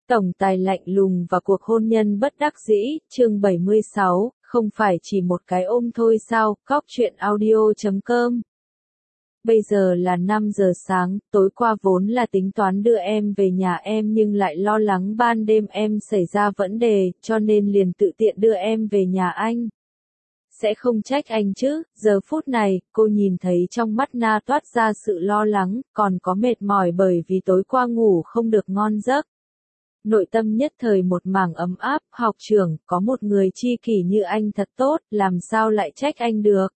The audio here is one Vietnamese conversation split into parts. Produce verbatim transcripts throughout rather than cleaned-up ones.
Tổng tài lạnh lùng và cuộc hôn nhân bất đắc dĩ, chương bảy mươi sáu, không phải chỉ một cái ôm thôi sao, Cóc truyện audio chấm com. Bây giờ là năm giờ sáng, tối qua vốn là tính toán đưa em về nhà em nhưng lại lo lắng ban đêm em xảy ra vấn đề, cho nên liền tự tiện đưa em về nhà anh. Sẽ không trách anh chứ, giờ phút này, cô nhìn thấy trong mắt Na toát ra sự lo lắng, còn có mệt mỏi bởi vì tối qua ngủ không được ngon giấc. Nội tâm nhất thời một mảng ấm áp, học trưởng, có một người tri kỷ như anh thật tốt, làm sao lại trách anh được.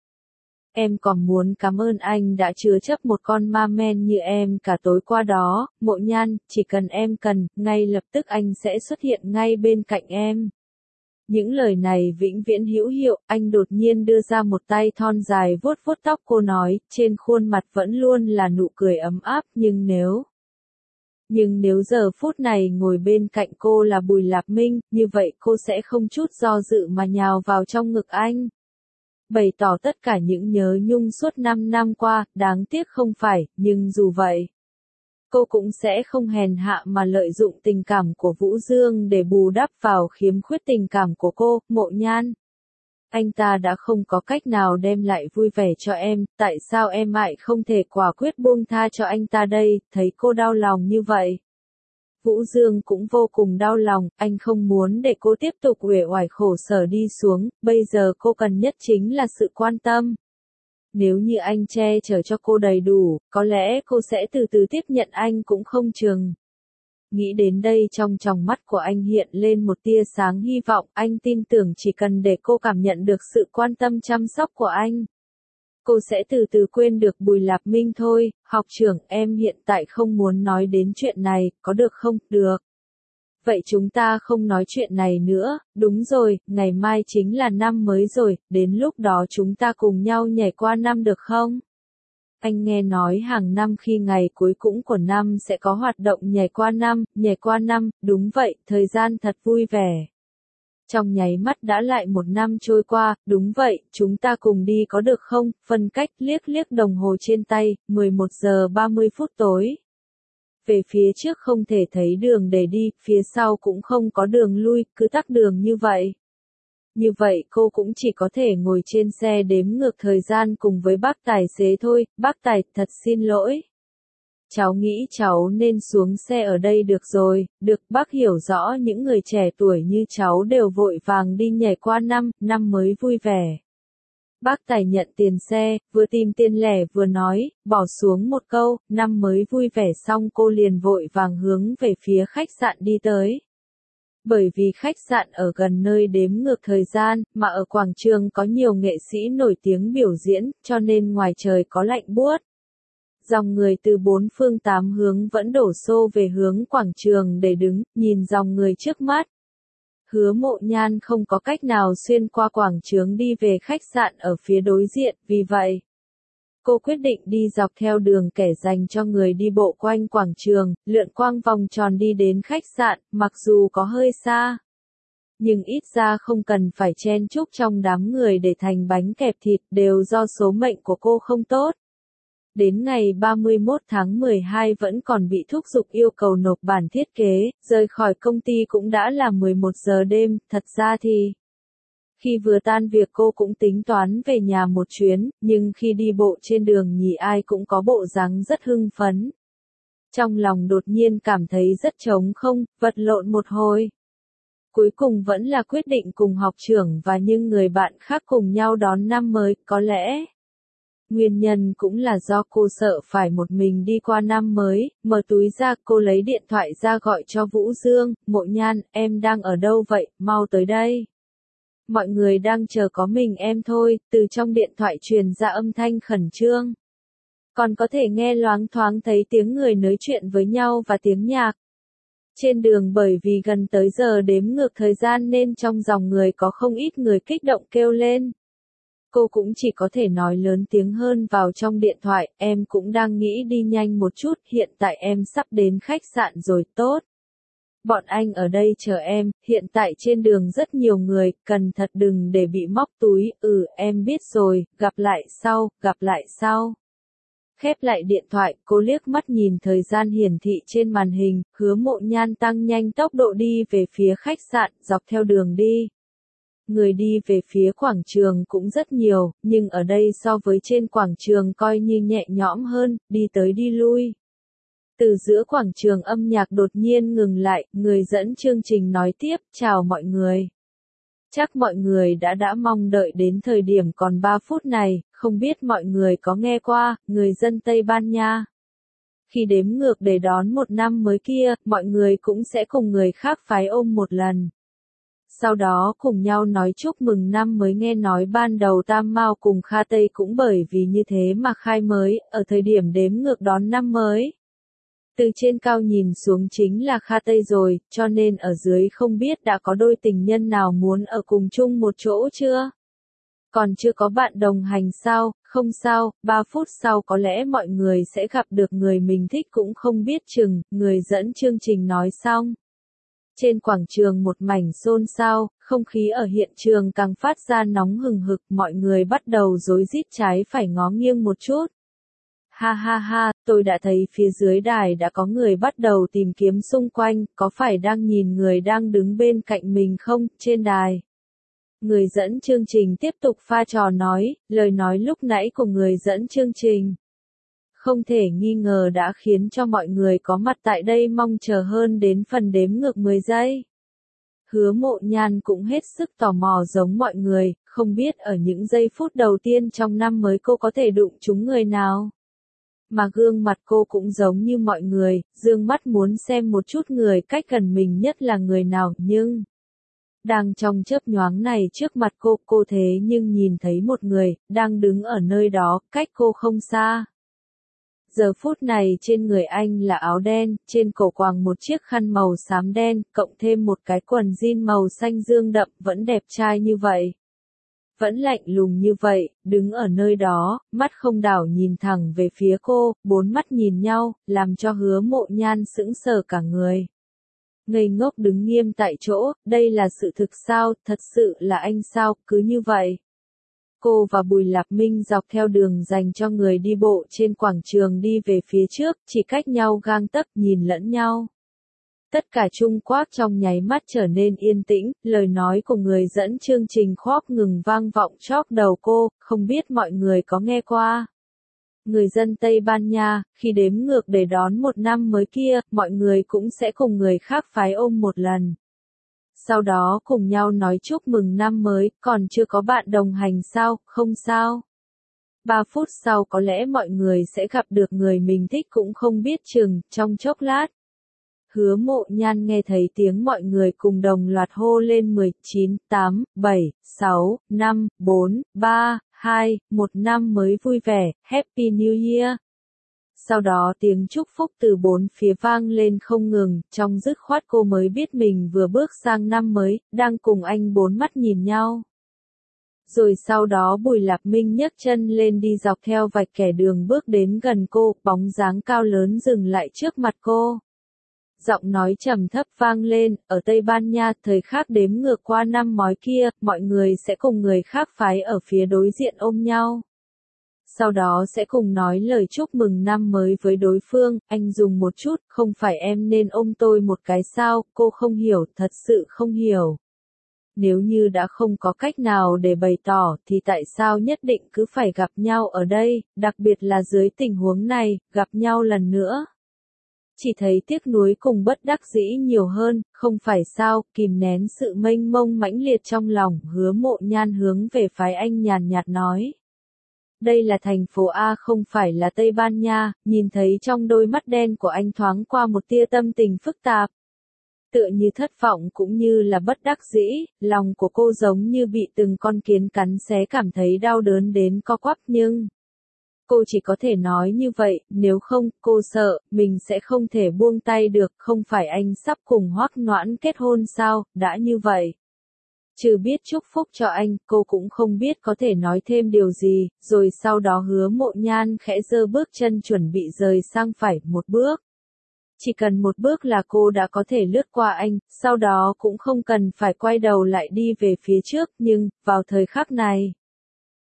Em còn muốn cảm ơn anh đã chứa chấp một con ma men như em cả tối qua đó, Mộ Nhan, chỉ cần em cần, ngay lập tức anh sẽ xuất hiện ngay bên cạnh em. Những lời này vĩnh viễn hữu hiệu, anh đột nhiên đưa ra một tay thon dài vuốt vuốt tóc cô nói, trên khuôn mặt vẫn luôn là nụ cười ấm áp, nhưng nếu... Nhưng nếu giờ phút này ngồi bên cạnh cô là Bùi Lạp Minh, như vậy cô sẽ không chút do dự mà nhào vào trong ngực anh. Bày tỏ tất cả những nhớ nhung suốt năm năm qua, đáng tiếc không phải, nhưng dù vậy, cô cũng sẽ không hèn hạ mà lợi dụng tình cảm của Vũ Dương để bù đắp vào khiếm khuyết tình cảm của cô, Mộ Nhan. Anh ta đã không có cách nào đem lại vui vẻ cho em, tại sao em lại không thể quả quyết buông tha cho anh ta đây, thấy cô đau lòng như vậy. Vũ Dương cũng vô cùng đau lòng, anh không muốn để cô tiếp tục uể oải khổ sở đi xuống, bây giờ cô cần nhất chính là sự quan tâm. Nếu như anh che chở cho cô đầy đủ, có lẽ cô sẽ từ từ tiếp nhận anh cũng không chừng. Nghĩ đến đây trong tròng mắt của anh hiện lên một tia sáng hy vọng, anh tin tưởng chỉ cần để cô cảm nhận được sự quan tâm chăm sóc của anh. Cô sẽ từ từ quên được Bùi Lạp Minh thôi, học trưởng em hiện tại không muốn nói đến chuyện này, có được không? Được. Vậy chúng ta không nói chuyện này nữa, đúng rồi, ngày mai chính là năm mới rồi, đến lúc đó chúng ta cùng nhau nhảy qua năm được không? Anh nghe nói hàng năm khi ngày cuối cùng của năm sẽ có hoạt động nhảy qua năm, nhảy qua năm, đúng vậy, thời gian thật vui vẻ. Trong nháy mắt đã lại một năm trôi qua, đúng vậy, chúng ta cùng đi có được không? Phân cách liếc liếc đồng hồ trên tay, mười một giờ ba mươi phút tối. Về phía trước không thể thấy đường để đi, phía sau cũng không có đường lui, cứ tắc đường như vậy. Như vậy cô cũng chỉ có thể ngồi trên xe đếm ngược thời gian cùng với bác tài xế thôi, bác tài, thật xin lỗi. Cháu nghĩ cháu nên xuống xe ở đây được rồi, được, bác hiểu rõ những người trẻ tuổi như cháu đều vội vàng đi nhảy qua năm, năm mới vui vẻ. Bác tài nhận tiền xe, vừa tìm tiền lẻ vừa nói, bỏ xuống một câu, năm mới vui vẻ xong cô liền vội vàng hướng về phía khách sạn đi tới. Bởi vì khách sạn ở gần nơi đếm ngược thời gian, mà ở quảng trường có nhiều nghệ sĩ nổi tiếng biểu diễn, cho nên ngoài trời có lạnh buốt. Dòng người từ bốn phương tám hướng vẫn đổ xô về hướng quảng trường để đứng, nhìn dòng người trước mắt. Hứa Mộ Nhan không có cách nào xuyên qua quảng trường đi về khách sạn ở phía đối diện, vì vậy, cô quyết định đi dọc theo đường kẻ dành cho người đi bộ quanh quảng trường, lượn quanh vòng tròn đi đến khách sạn, mặc dù có hơi xa. Nhưng ít ra không cần phải chen chúc trong đám người để thành bánh kẹp thịt, đều do số mệnh của cô không tốt. Đến ngày ba mươi mốt tháng mười hai vẫn còn bị thúc giục yêu cầu nộp bản thiết kế, rời khỏi công ty cũng đã là mười một giờ đêm, thật ra thì... Khi vừa tan việc cô cũng tính toán về nhà một chuyến, nhưng khi đi bộ trên đường nhì ai cũng có bộ dáng rất hưng phấn. Trong lòng đột nhiên cảm thấy rất trống không, vật lộn một hồi. Cuối cùng vẫn là quyết định cùng học trưởng và những người bạn khác cùng nhau đón năm mới, có lẽ. Nguyên nhân cũng là do cô sợ phải một mình đi qua năm mới, mở túi ra cô lấy điện thoại ra gọi cho Vũ Dương, Mộ Nhan, em đang ở đâu vậy, mau tới đây. Mọi người đang chờ có mình em thôi, từ trong điện thoại truyền ra âm thanh khẩn trương. Còn có thể nghe loáng thoáng thấy tiếng người nói chuyện với nhau và tiếng nhạc. Trên đường bởi vì gần tới giờ đếm ngược thời gian nên trong dòng người có không ít người kích động kêu lên. Cô cũng chỉ có thể nói lớn tiếng hơn vào trong điện thoại, em cũng đang nghĩ đi nhanh một chút, hiện tại em sắp đến khách sạn rồi, tốt. Bọn anh ở đây chờ em, hiện tại trên đường rất nhiều người, cần thật đừng để bị móc túi, ừ, em biết rồi, gặp lại sau, gặp lại sau. Khép lại điện thoại, cô liếc mắt nhìn thời gian hiển thị trên màn hình, Hứa Mộ Nhan tăng nhanh tốc độ đi về phía khách sạn, dọc theo đường đi. Người đi về phía quảng trường cũng rất nhiều, nhưng ở đây so với trên quảng trường coi như nhẹ nhõm hơn, đi tới đi lui. Từ giữa quảng trường âm nhạc đột nhiên ngừng lại, người dẫn chương trình nói tiếp, chào mọi người. Chắc mọi người đã đã mong đợi đến thời điểm còn ba phút này, không biết mọi người có nghe qua, người dân Tây Ban Nha. Khi đếm ngược để đón một năm mới kia, mọi người cũng sẽ cùng người khác phái ôm một lần. Sau đó cùng nhau nói chúc mừng năm mới nghe nói ban đầu Tam Mao cùng Kha Tây cũng bởi vì như thế mà khai mới, ở thời điểm đếm ngược đón năm mới. Từ trên cao nhìn xuống chính là Kha Tây rồi, cho nên ở dưới không biết đã có đôi tình nhân nào muốn ở cùng chung một chỗ chưa? Còn chưa có bạn đồng hành sao? Không sao, ba phút sau có lẽ mọi người sẽ gặp được người mình thích cũng không biết chừng, người dẫn chương trình nói xong. Trên quảng trường một mảnh xôn xao, không khí ở hiện trường càng phát ra nóng hừng hực, mọi người bắt đầu rối rít trái phải ngó nghiêng một chút. Ha ha ha, tôi đã thấy phía dưới đài đã có người bắt đầu tìm kiếm xung quanh, có phải đang nhìn người đang đứng bên cạnh mình không, trên đài. Người dẫn chương trình tiếp tục pha trò nói, lời nói lúc nãy của người dẫn chương trình. Không thể nghi ngờ đã khiến cho mọi người có mặt tại đây mong chờ hơn đến phần đếm ngược mười giây. Hứa Mộ Nhan cũng hết sức tò mò giống mọi người, không biết ở những giây phút đầu tiên trong năm mới cô có thể đụng trúng người nào. Mà gương mặt cô cũng giống như mọi người, dương mắt muốn xem một chút người cách gần mình nhất là người nào, nhưng... Đang trong chớp nhoáng này trước mặt cô, cô thế nhưng nhìn thấy một người, đang đứng ở nơi đó, cách cô không xa. Giờ phút này trên người anh là áo đen, trên cổ quàng một chiếc khăn màu xám đen, cộng thêm một cái quần jean màu xanh dương đậm, vẫn đẹp trai như vậy. Vẫn lạnh lùng như vậy, đứng ở nơi đó, mắt không đảo nhìn thẳng về phía cô, bốn mắt nhìn nhau, làm cho Hứa Mộ Nhan sững sờ cả người. Ngây ngốc đứng nghiêm tại chỗ, đây là sự thực sao, thật sự là anh sao, cứ như vậy. Cô và Bùi Lạp Minh dọc theo đường dành cho người đi bộ trên quảng trường đi về phía trước, chỉ cách nhau gang tấc nhìn lẫn nhau. Tất cả Trung Quốc trong nháy mắt trở nên yên tĩnh, lời nói của người dẫn chương trình khóc ngừng vang vọng chóp đầu cô, không biết mọi người có nghe qua. Người dân Tây Ban Nha, khi đếm ngược để đón một năm mới kia, mọi người cũng sẽ cùng người khác phái ôm một lần. Sau đó cùng nhau nói chúc mừng năm mới, còn chưa có bạn đồng hành sao, không sao. Ba phút sau có lẽ mọi người sẽ gặp được người mình thích cũng không biết chừng, trong chốc lát. Hứa Mộ Nhan nghe thấy tiếng mọi người cùng đồng loạt hô lên mười, chín, tám, bảy, sáu, năm, bốn, ba, hai, một năm mới vui vẻ, Happy New Year. Sau đó tiếng chúc phúc từ bốn phía vang lên không ngừng, trong dứt khoát cô mới biết mình vừa bước sang năm mới, đang cùng anh bốn mắt nhìn nhau. Rồi sau đó Bùi Lạp Minh nhấc chân lên đi dọc theo vạch kẻ đường bước đến gần cô, bóng dáng cao lớn dừng lại trước mặt cô. Giọng nói trầm thấp vang lên, ở Tây Ban Nha, thời khắc đếm ngược qua năm mới kia, mọi người sẽ cùng người khác phái ở phía đối diện ôm nhau. Sau đó sẽ cùng nói lời chúc mừng năm mới với đối phương, anh dùng một chút, không phải em nên ôm tôi một cái sao, cô không hiểu, thật sự không hiểu. Nếu như đã không có cách nào để bày tỏ, thì tại sao nhất định cứ phải gặp nhau ở đây, đặc biệt là dưới tình huống này, gặp nhau lần nữa. Chỉ thấy tiếc nuối cùng bất đắc dĩ nhiều hơn, không phải sao, kìm nén sự mênh mông mãnh liệt trong lòng, Hứa Mộ Nhan hướng về phái anh nhàn nhạt nói. Đây là thành phố A không phải là Tây Ban Nha, nhìn thấy trong đôi mắt đen của anh thoáng qua một tia tâm tình phức tạp. Tựa như thất vọng cũng như là bất đắc dĩ, lòng của cô giống như bị từng con kiến cắn xé cảm thấy đau đớn đến co quắp nhưng... Cô chỉ có thể nói như vậy, nếu không, cô sợ, mình sẽ không thể buông tay được, không phải anh sắp cùng Hoắc Noãn kết hôn sao, đã như vậy. Trừ biết chúc phúc cho anh, cô cũng không biết có thể nói thêm điều gì, rồi sau đó Hứa Mộ Nhan khẽ giơ bước chân chuẩn bị rời sang phải một bước. Chỉ cần một bước là cô đã có thể lướt qua anh, sau đó cũng không cần phải quay đầu lại đi về phía trước, nhưng, vào thời khắc này.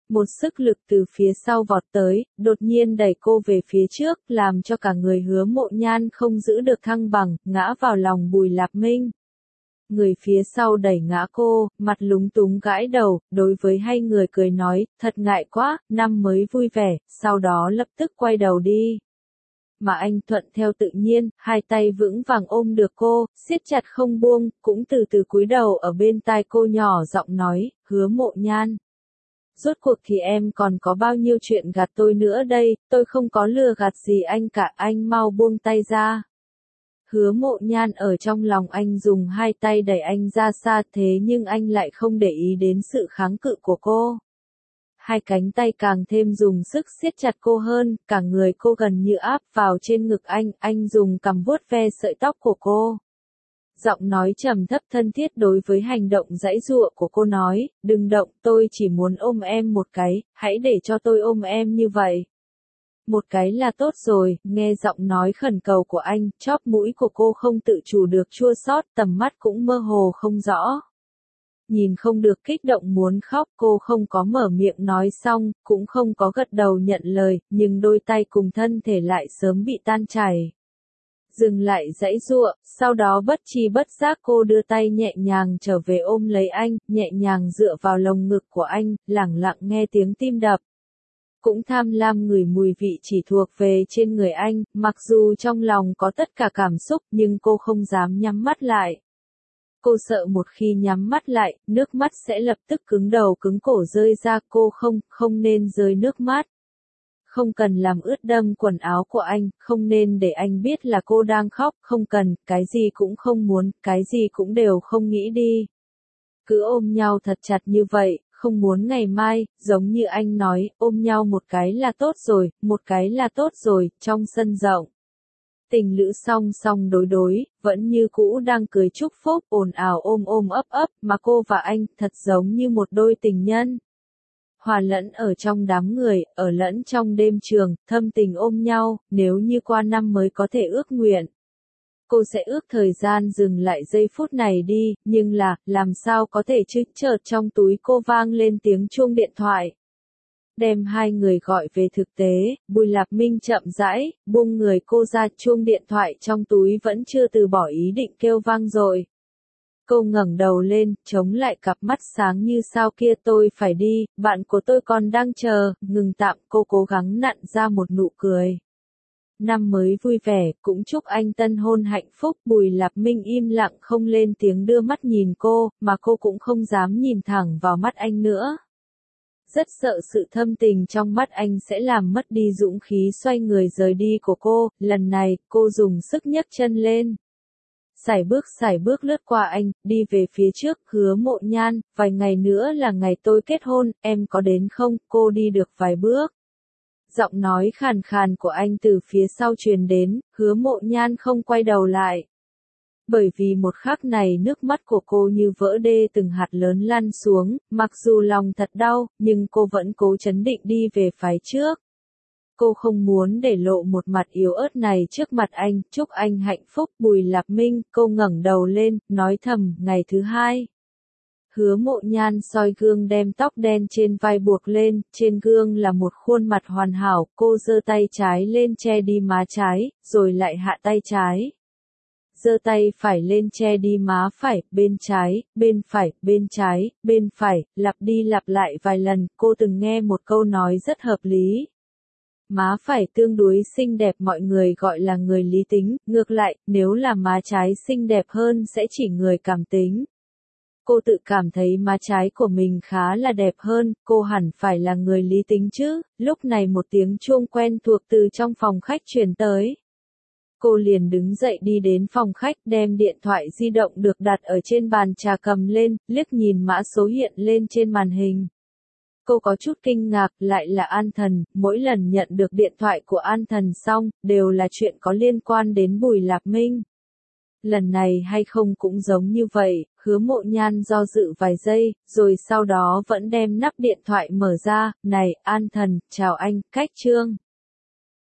Một sức lực từ phía sau vọt tới, đột nhiên đẩy cô về phía trước, làm cho cả người Hứa Mộ Nhan không giữ được thăng bằng, ngã vào lòng Bùi Lạp Minh. Người phía sau đẩy ngã cô, mặt lúng túng gãi đầu, đối với hai người cười nói, thật ngại quá, năm mới vui vẻ, sau đó lập tức quay đầu đi. Mà anh thuận theo tự nhiên, hai tay vững vàng ôm được cô, siết chặt không buông, cũng từ từ cúi đầu ở bên tai cô nhỏ giọng nói, Hứa Mộ Nhan. Rốt cuộc thì em còn có bao nhiêu chuyện gạt tôi nữa đây, tôi không có lừa gạt gì anh cả, anh mau buông tay ra. Hứa Mộ Nhan ở trong lòng anh dùng hai tay đẩy anh ra xa, thế nhưng anh lại không để ý đến sự kháng cự của cô. Hai cánh tay càng thêm dùng sức siết chặt cô hơn, cả người cô gần như áp vào trên ngực anh, anh dùng cằm vuốt ve sợi tóc của cô. Giọng nói trầm thấp thân thiết đối với hành động giãy giụa của cô nói, đừng động, tôi chỉ muốn ôm em một cái, hãy để cho tôi ôm em như vậy. Một cái là tốt rồi, nghe giọng nói khẩn cầu của anh, chóp mũi của cô không tự chủ được chua xót, tầm mắt cũng mơ hồ không rõ. Nhìn không được kích động muốn khóc, cô không có mở miệng nói xong, cũng không có gật đầu nhận lời, nhưng đôi tay cùng thân thể lại sớm bị tan chảy. Dừng lại giãy giụa, sau đó bất tri bất giác cô đưa tay nhẹ nhàng trở về ôm lấy anh, nhẹ nhàng dựa vào lồng ngực của anh, lẳng lặng nghe tiếng tim đập. Cũng tham lam ngửi mùi vị chỉ thuộc về trên người anh, mặc dù trong lòng có tất cả cảm xúc nhưng cô không dám nhắm mắt lại. Cô sợ một khi nhắm mắt lại, nước mắt sẽ lập tức cứng đầu cứng cổ rơi ra, cô không, không nên rơi nước mắt. Không cần làm ướt đẫm quần áo của anh, không nên để anh biết là cô đang khóc, không cần, cái gì cũng không muốn, cái gì cũng đều không nghĩ đi. Cứ ôm nhau thật chặt như vậy, không muốn ngày mai, giống như anh nói, ôm nhau một cái là tốt rồi, một cái là tốt rồi, trong sân rộng. Tình lữ song song đối đối, vẫn như cũ đang cười chúc phúc, ồn ào ôm ôm ấp ấp, mà cô và anh, thật giống như một đôi tình nhân. Hòa lẫn ở trong đám người, ở lẫn trong đêm trường, thâm tình ôm nhau, nếu như qua năm mới có thể ước nguyện. Cô sẽ ước thời gian dừng lại giây phút này đi, nhưng là, làm sao có thể chứ, chợt trong túi cô vang lên tiếng chuông điện thoại. Đem hai người gọi về thực tế, Bùi Lạp Minh chậm rãi, buông người cô ra, chuông điện thoại trong túi vẫn chưa từ bỏ ý định kêu vang rồi. Cô ngẩng đầu lên, chống lại cặp mắt sáng như sao kia, tôi phải đi, bạn của tôi còn đang chờ, ngừng tạm, cô cố gắng nặn ra một nụ cười. Năm mới vui vẻ, cũng chúc anh tân hôn hạnh phúc, Bùi Lạp Minh im lặng không lên tiếng đưa mắt nhìn cô, mà cô cũng không dám nhìn thẳng vào mắt anh nữa. Rất sợ sự thâm tình trong mắt anh sẽ làm mất đi dũng khí xoay người rời đi của cô, lần này, cô dùng sức nhấc chân lên. Sải bước sải bước lướt qua anh, đi về phía trước, Hứa Mộ Nhan, vài ngày nữa là ngày tôi kết hôn, em có đến không, cô đi được vài bước. Giọng nói khàn khàn của anh từ phía sau truyền đến, Hứa Mộ Nhan không quay đầu lại. Bởi vì một khắc này nước mắt của cô như vỡ đê từng hạt lớn lăn xuống, mặc dù lòng thật đau, nhưng cô vẫn cố chấn định đi về phía trước. Cô không muốn để lộ một mặt yếu ớt này trước mặt anh, chúc anh hạnh phúc, Bùi Lạp Minh, cô ngẩng đầu lên, nói thầm, ngày thứ hai. Hứa Mộ Nhan soi gương đem tóc đen trên vai buộc lên, trên gương là một khuôn mặt hoàn hảo, cô giơ tay trái lên che đi má trái, rồi lại hạ tay trái. Giơ tay phải lên che đi má phải, bên trái, bên phải, bên trái, bên phải, lặp đi lặp lại vài lần, cô từng nghe một câu nói rất hợp lý. Má phải tương đối xinh đẹp mọi người gọi là người lý tính, ngược lại, nếu là má trái xinh đẹp hơn sẽ chỉ người cảm tính. Cô tự cảm thấy má trái của mình khá là đẹp hơn, cô hẳn phải là người lý tính chứ, lúc này một tiếng chuông quen thuộc từ trong phòng khách truyền tới. Cô liền đứng dậy đi đến phòng khách, đem điện thoại di động được đặt ở trên bàn trà cầm lên, liếc nhìn mã số hiện lên trên màn hình. Cô có chút kinh ngạc, lại là An Thần, mỗi lần nhận được điện thoại của An Thần xong, đều là chuyện có liên quan đến Bùi Lạp Minh. Lần này hay không cũng giống như vậy, Hứa Mộ Nhan do dự vài giây, rồi sau đó vẫn đem nắp điện thoại mở ra, này, An Thần, chào anh, cách chương.